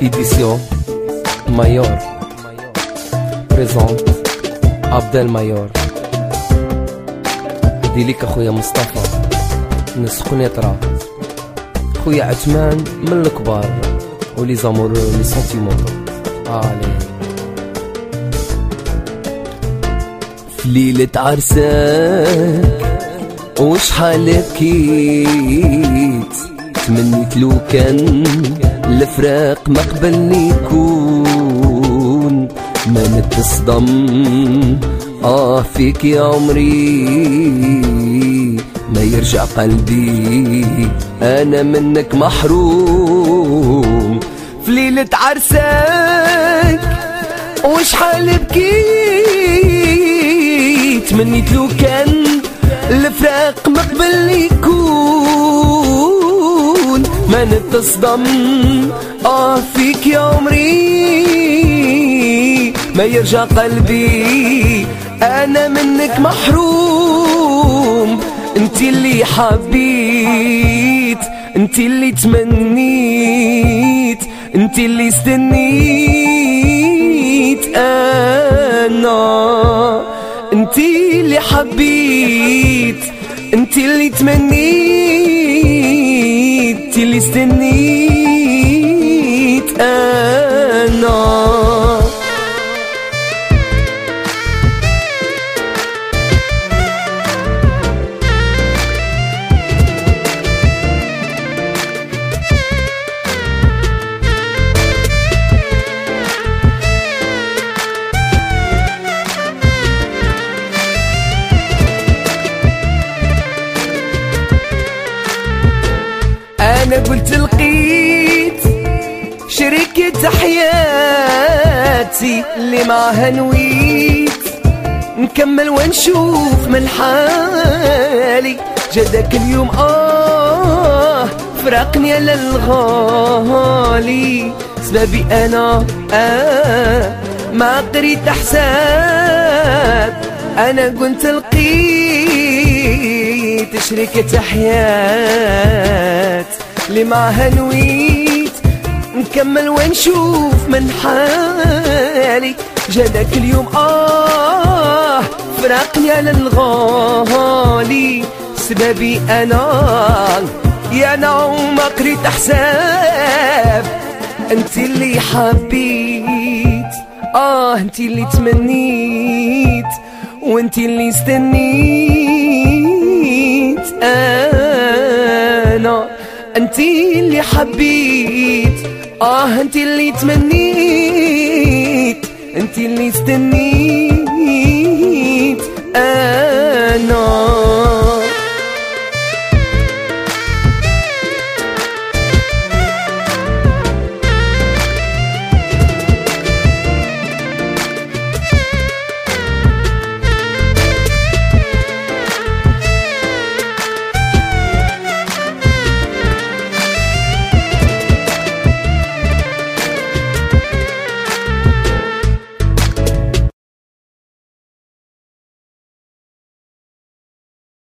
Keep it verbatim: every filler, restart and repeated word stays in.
édition Mayor présente Abdel Mayor. هدي ليك اخويا مصطفى نسخن يطرا، خويا عثمان من الكبار ولي زامور لي سونتيمون. علي في ليلة عرسك وشحال بكيت، تمنيت لو كان الفراق ما قبلني يكون، ما نتصدم اه فيك يا عمري، ما يرجع قلبي انا منك محروم. في ليلة عرسك وشحال بكيت، تمنيت لو كان الفراق ما قبلني يكون، ما نتصدم اه فيك يا عمري، ما يرجع قلبي انا منك محروم. انتي اللي حبيت، انتي اللي تمنيت، انتي اللي استنيت انا، انتي اللي حبيت، انتي اللي تمنيت، انتي اللي استنيت انا. أنا قلت لقيت شريكة حياتي اللي معها نويت نكمل ونشوف من حالي، جدك اليوم آه فرقني على الغالي، سببي أنا آه ما قريت حساب. أنا قلت لقيت شريكة حياتي اللي معها نويت نكمل ونشوف من حالي، جدك اليوم آه فرقني على الغالي، سببي أنا يا نوم ما قريت حساب. انتي اللي حبيت آه انتي اللي تمنيت، وانتي اللي استنيت أنا، انتي اللي حبيت اه انتي اللي تمنيت، انتي اللي استنيت انا.